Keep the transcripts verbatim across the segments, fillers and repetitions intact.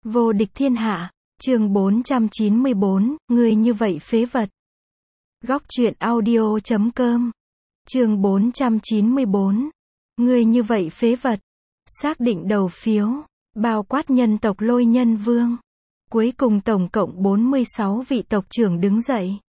Vô địch thiên hạ, chương bốn trăm chín mươi bốn, người như vậy phế vật. Góc truyện audio chấm com, chương bốn trăm chín mươi bốn, người như vậy phế vật. Xác định đầu phiếu, bao quát nhân tộc Lôi Nhân Vương. Cuối cùng tổng cộng bốn mươi sáu vị tộc trưởng đứng dậy.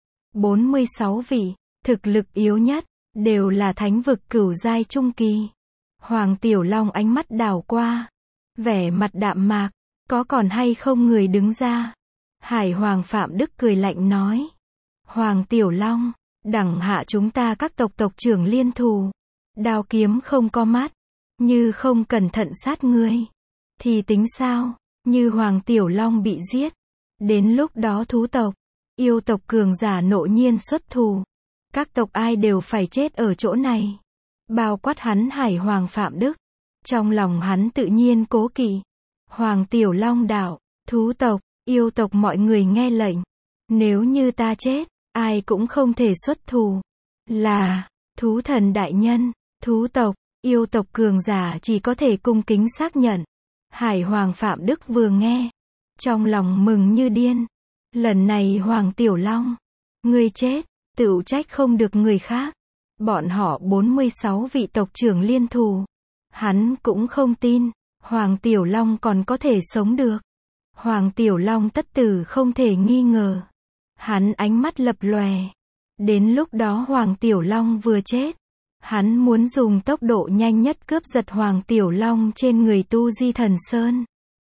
bốn mươi sáu vị, thực lực yếu nhất, đều là thánh vực cửu giai trung kỳ. Hoàng Tiểu Long ánh mắt đảo qua, vẻ mặt đạm mạc, có còn hay không người đứng ra. Hải Hoàng Phạm Đức cười lạnh nói. Hoàng Tiểu Long, đẳng hạ chúng ta các tộc tộc trưởng liên thù. Đao kiếm không có mắt, như không cẩn thận sát ngươi, thì tính sao? Như Hoàng Tiểu Long bị giết, đến lúc đó thú tộc, yêu tộc cường giả nộ nhiên xuất thù. Các tộc ai đều phải chết ở chỗ này. Bao quát hắn Hải Hoàng Phạm Đức. Trong lòng hắn tự nhiên cố kỵ. Hoàng Tiểu Long đạo, thú tộc, yêu tộc mọi người nghe lệnh. Nếu như ta chết, ai cũng không thể xuất thù. Là, thú thần đại nhân, thú tộc, yêu tộc cường giả chỉ có thể cung kính xác nhận. Hải Hoàng Phạm Đức vừa nghe, trong lòng mừng như điên. Lần này Hoàng Tiểu Long, ngươi chết, tựu trách không được người khác. Bọn họ bốn mươi sáu vị tộc trưởng liên thù. Hắn cũng không tin, Hoàng Tiểu Long còn có thể sống được. Hoàng Tiểu Long tất tử không thể nghi ngờ. Hắn ánh mắt lập lòe. Đến lúc đó Hoàng Tiểu Long vừa chết, hắn muốn dùng tốc độ nhanh nhất cướp giật Hoàng Tiểu Long trên người Tu Di Thần Sơn.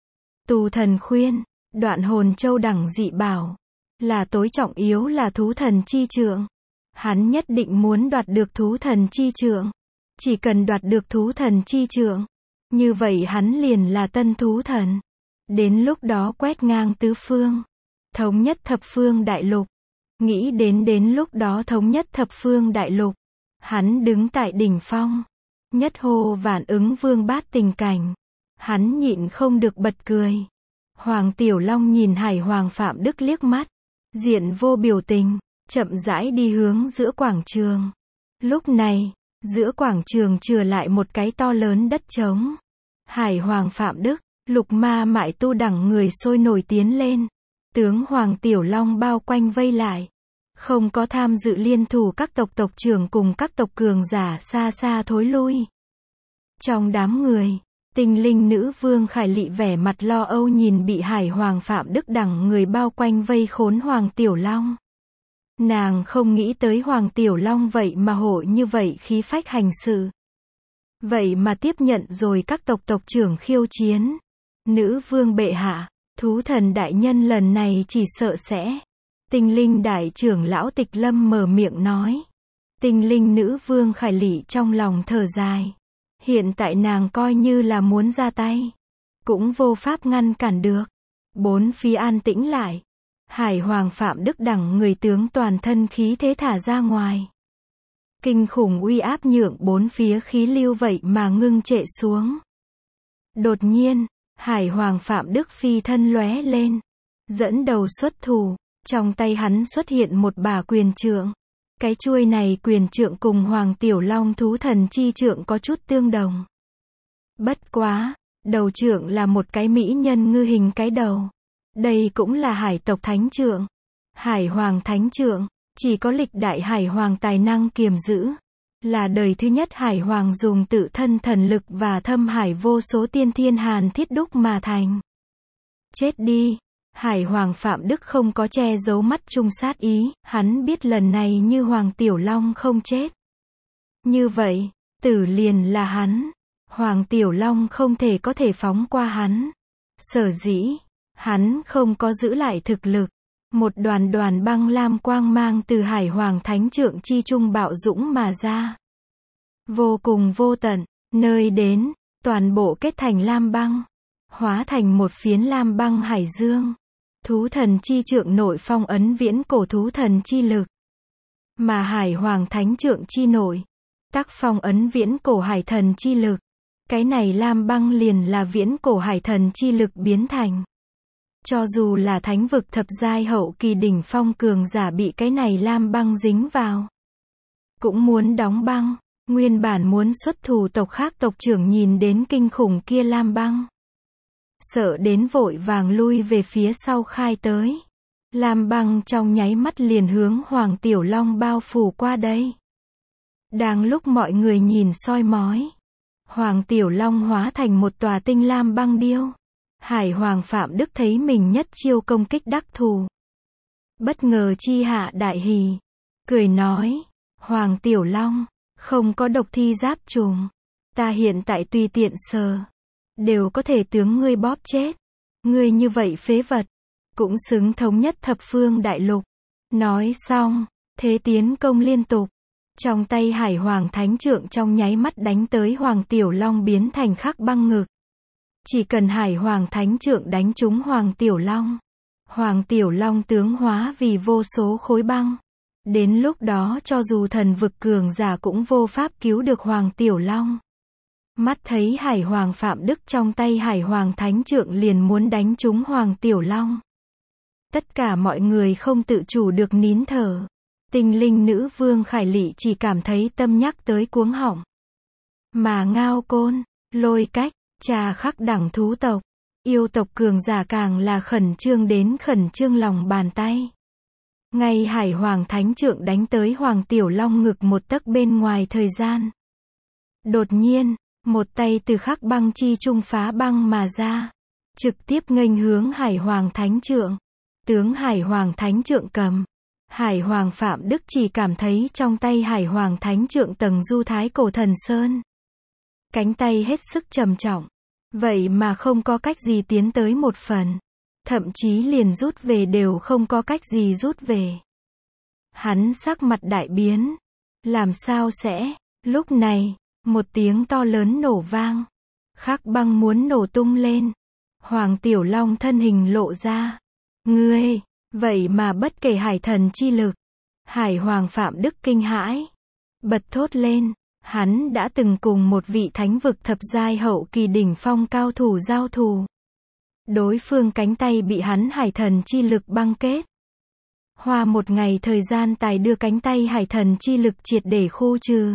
Tu Thần Khuyên, Đoạn Hồn Châu đẳng dị bảo, là tối trọng yếu là thú thần chi trượng. Hắn nhất định muốn đoạt được thú thần chi trượng. Chỉ cần đoạt được thú thần chi trượng, như vậy hắn liền là tân thú thần. Đến lúc đó quét ngang tứ phương, thống nhất thập phương đại lục. Nghĩ đến đến lúc đó thống nhất thập phương đại lục, hắn đứng tại đỉnh phong, nhất hô vạn ứng vương bát tình cảnh. Hắn nhịn không được bật cười. Hoàng Tiểu Long nhìn Hải Hoàng Phạm Đức liếc mắt, diện vô biểu tình, chậm rãi đi hướng giữa quảng trường. Lúc này, giữa quảng trường chừa lại một cái to lớn đất trống. Hải Hoàng Phạm Đức, Lục Ma Mại Tu đẳng người sôi nổi tiến lên. Tướng Hoàng Tiểu Long bao quanh vây lại. Không có tham dự liên thủ các tộc tộc trưởng cùng các tộc cường giả xa xa thối lui. Trong đám người, Tinh Linh Nữ Vương Khải Lị vẻ mặt lo âu nhìn bị Hải Hoàng Phạm Đức đẳng người bao quanh vây khốn Hoàng Tiểu Long. Nàng không nghĩ tới Hoàng Tiểu Long vậy mà hội như vậy khí phách hành sự. Vậy mà tiếp nhận rồi các tộc tộc trưởng khiêu chiến. Nữ vương bệ hạ, thú thần đại nhân lần này chỉ sợ sẽ. Tinh linh đại trưởng lão Tịch Lâm mở miệng nói. Tinh linh nữ vương Khải Lị trong lòng thở dài. Hiện tại nàng coi như là muốn ra tay, cũng vô pháp ngăn cản được. Bốn phía an tĩnh lại. Hải Hoàng Phạm Đức đẳng người tướng toàn thân khí thế thả ra ngoài. Kinh khủng uy áp nhượng bốn phía khí lưu vậy mà ngưng trệ xuống. Đột nhiên, Hải Hoàng Phạm Đức phi thân lóe lên, dẫn đầu xuất thủ. Trong tay hắn xuất hiện một bả quyền trượng. Cái chuôi này quyền trượng cùng Hoàng Tiểu Long thú thần chi trượng có chút tương đồng. Bất quá, đầu trượng là một cái mỹ nhân ngư hình cái đầu. Đây cũng là hải tộc thánh trượng. Hải Hoàng thánh trượng, chỉ có lịch đại Hải Hoàng tài năng kiềm giữ. Là đời thứ nhất Hải Hoàng dùng tự thân thần lực và thâm hải vô số tiên thiên hàn thiết đúc mà thành. Chết đi! Hải Hoàng Phạm Đức không có che giấu mắt trung sát ý, hắn biết lần này như Hoàng Tiểu Long không chết. Như vậy, tử liền là hắn. Hoàng Tiểu Long không thể có thể phóng qua hắn. Sở dĩ, hắn không có giữ lại thực lực. Một đoàn đoàn băng lam quang mang từ Hải Hoàng Thánh Trượng chi trung bạo dũng mà ra. Vô cùng vô tận, nơi đến, toàn bộ kết thành lam băng. Hóa thành một phiến lam băng hải dương. Thú thần chi trượng nội phong ấn viễn cổ thú thần chi lực. Mà Hải Hoàng Thánh Trượng chi nội, tác phong ấn viễn cổ hải thần chi lực. Cái này lam băng liền là viễn cổ hải thần chi lực biến thành. Cho dù là thánh vực thập giai hậu kỳ đỉnh phong cường giả bị cái này lam băng dính vào, cũng muốn đóng băng. Nguyên bản muốn xuất thủ tộc khác tộc trưởng nhìn đến kinh khủng kia lam băng, sợ đến vội vàng lui về phía sau khai tới. Lam băng trong nháy mắt liền hướng Hoàng Tiểu Long bao phủ qua đây. Đang lúc mọi người nhìn soi mói, Hoàng Tiểu Long hóa thành một tòa tinh lam băng điêu. Hải Hoàng Phạm Đức thấy mình nhất chiêu công kích đắc thủ, bất ngờ chi hạ đại hỉ, cười nói, Hoàng Tiểu Long, không có độc thi giáp trùng, ta hiện tại tùy tiện sờ, đều có thể tướng ngươi bóp chết. Ngươi như vậy phế vật, cũng xứng thống nhất thập phương đại lục. Nói xong, thế tiến công liên tục. Trong tay Hải Hoàng Thánh Trượng trong nháy mắt đánh tới Hoàng Tiểu Long biến thành khắc băng ngực. Chỉ cần Hải Hoàng Thánh Trượng đánh trúng Hoàng Tiểu Long, Hoàng Tiểu Long tướng hóa vì vô số khối băng. Đến lúc đó cho dù thần vực cường giả cũng vô pháp cứu được Hoàng Tiểu Long. Mắt thấy Hải Hoàng Phạm Đức trong tay Hải Hoàng Thánh Trượng liền muốn đánh trúng Hoàng Tiểu Long. Tất cả mọi người không tự chủ được nín thở. Tinh linh nữ vương Khải Lị chỉ cảm thấy tâm nhắc tới cuống họng. Mà Ngao Côn, Lôi Cách, Trà Khắc đẳng thú tộc, yêu tộc cường giả càng là khẩn trương đến khẩn trương lòng bàn tay. Ngay Hải Hoàng Thánh Trượng đánh tới Hoàng Tiểu Long ngực một tấc bên ngoài thời gian. Đột nhiên, một tay từ khắc băng chi trung phá băng mà ra, trực tiếp nghênh hướng Hải Hoàng Thánh Trượng. Tướng Hải Hoàng Thánh Trượng cầm, Hải Hoàng Phạm Đức chỉ cảm thấy trong tay Hải Hoàng Thánh Trượng tầng du thái cổ thần sơn. Cánh tay hết sức trầm trọng, vậy mà không có cách gì tiến tới một phần, thậm chí liền rút về đều không có cách gì rút về. Hắn sắc mặt đại biến, làm sao sẽ, lúc này, một tiếng to lớn nổ vang, khắc băng muốn nổ tung lên, Hoàng Tiểu Long thân hình lộ ra, ngươi, vậy mà bất kể hải thần chi lực. Hải Hoàng Phạm Đức kinh hãi, bật thốt lên, hắn đã từng cùng một vị thánh vực thập giai hậu kỳ đỉnh phong cao thủ giao thủ. Đối phương cánh tay bị hắn hải thần chi lực băng kết. Hoa một ngày thời gian tài đưa cánh tay hải thần chi lực triệt để khu trừ.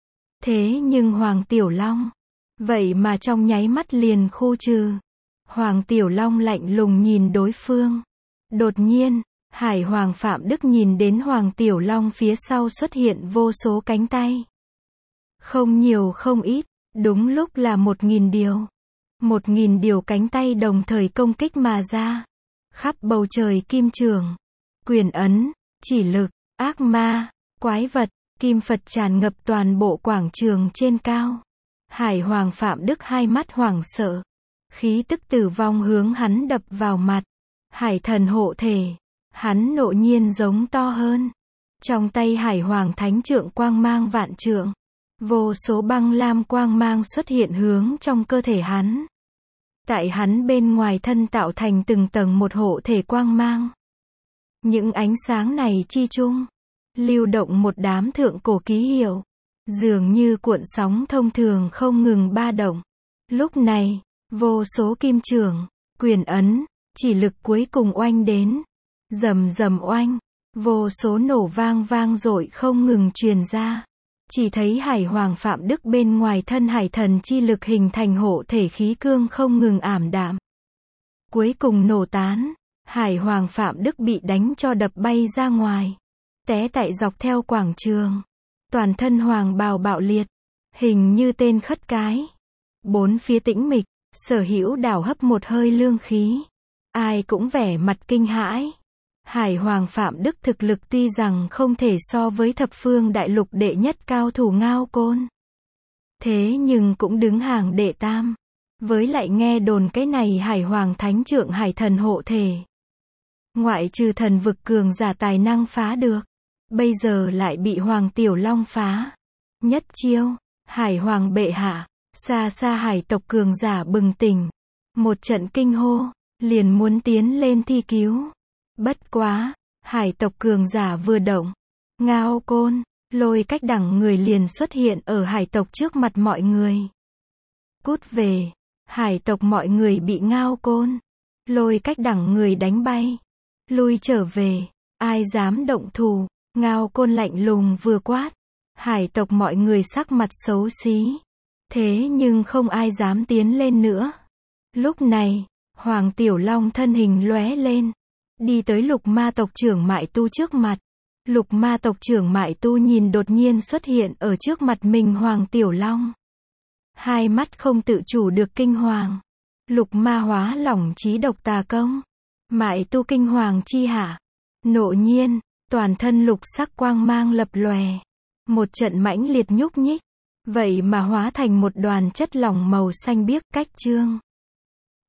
Thế nhưng Hoàng Tiểu Long, vậy mà trong nháy mắt liền khu trừ. Hoàng Tiểu Long lạnh lùng nhìn đối phương. Đột nhiên, Hải Hoàng Phạm Đức nhìn đến Hoàng Tiểu Long phía sau xuất hiện vô số cánh tay. Không nhiều không ít, đúng lúc là một nghìn điều. Một nghìn điều cánh tay đồng thời công kích mà ra. Khắp bầu trời kim trường, quyền ấn, chỉ lực, ác ma, quái vật, kim Phật tràn ngập toàn bộ quảng trường trên cao. Hải Hoàng Phạm Đức hai mắt hoảng sợ. Khí tức tử vong hướng hắn đập vào mặt. Hải thần hộ thể, hắn nộ nhiên giống to hơn. Trong tay Hải Hoàng Thánh Trượng quang mang vạn trượng, vô số băng lam quang mang xuất hiện hướng trong cơ thể hắn. Tại hắn bên ngoài thân tạo thành từng tầng một hộ thể quang mang. Những ánh sáng này chi chung, lưu động một đám thượng cổ ký hiệu, dường như cuộn sóng thông thường không ngừng ba động. Lúc này, vô số kim trường, quyền ấn, chỉ lực cuối cùng oanh đến. Rầm rầm oanh, vô số nổ vang vang dội không ngừng truyền ra. Chỉ thấy Hải Hoàng Phạm Đức bên ngoài thân hải thần chi lực hình thành hộ thể khí cương không ngừng ảm đạm. Cuối cùng nổ tán, Hải Hoàng Phạm Đức bị đánh cho đập bay ra ngoài. Té tại dọc theo quảng trường. Toàn thân hoàng bào bạo liệt, hình như tên khất cái. Bốn phía tĩnh mịch, Sở Hữu đảo hấp một hơi lương khí. Ai cũng vẻ mặt kinh hãi. Hải Hoàng Phạm Đức thực lực tuy rằng không thể so với thập phương đại lục đệ nhất cao thủ Ngao Côn. Thế nhưng cũng đứng hàng đệ tam. Với lại nghe đồn cái này Hải Hoàng Thánh Trượng hải thần hộ thể. Ngoại trừ thần vực cường giả tài năng phá được. Bây giờ lại bị Hoàng Tiểu Long phá. Nhất chiêu, Hải Hoàng bệ hạ, xa xa hải tộc cường giả bừng tỉnh. Một trận kinh hô, liền muốn tiến lên thi cứu. Bất quá, hải tộc cường giả vừa động. Ngao Côn, Lôi Cách đẳng người liền xuất hiện ở hải tộc trước mặt mọi người. Cút về, hải tộc mọi người bị Ngao Côn, Lôi Cách đẳng người đánh bay. Lui trở về, ai dám động thủ. Ngao Côn lạnh lùng vừa quát. Hải tộc mọi người sắc mặt xấu xí. Thế nhưng không ai dám tiến lên nữa. Lúc này, Hoàng Tiểu Long thân hình lóe lên, đi tới Lục Ma tộc trưởng Mại Tu trước mặt. Lục Ma tộc trưởng Mại Tu nhìn đột nhiên xuất hiện ở trước mặt mình Hoàng Tiểu Long. Hai mắt không tự chủ được kinh hoàng. Lục ma hóa lỏng chí độc tà công. Mại Tu kinh hoàng chi hả? Nộ nhiên, toàn thân lục sắc quang mang lập lòe. Một trận mãnh liệt nhúc nhích. Vậy mà hóa thành một đoàn chất lỏng màu xanh biếc cách trương.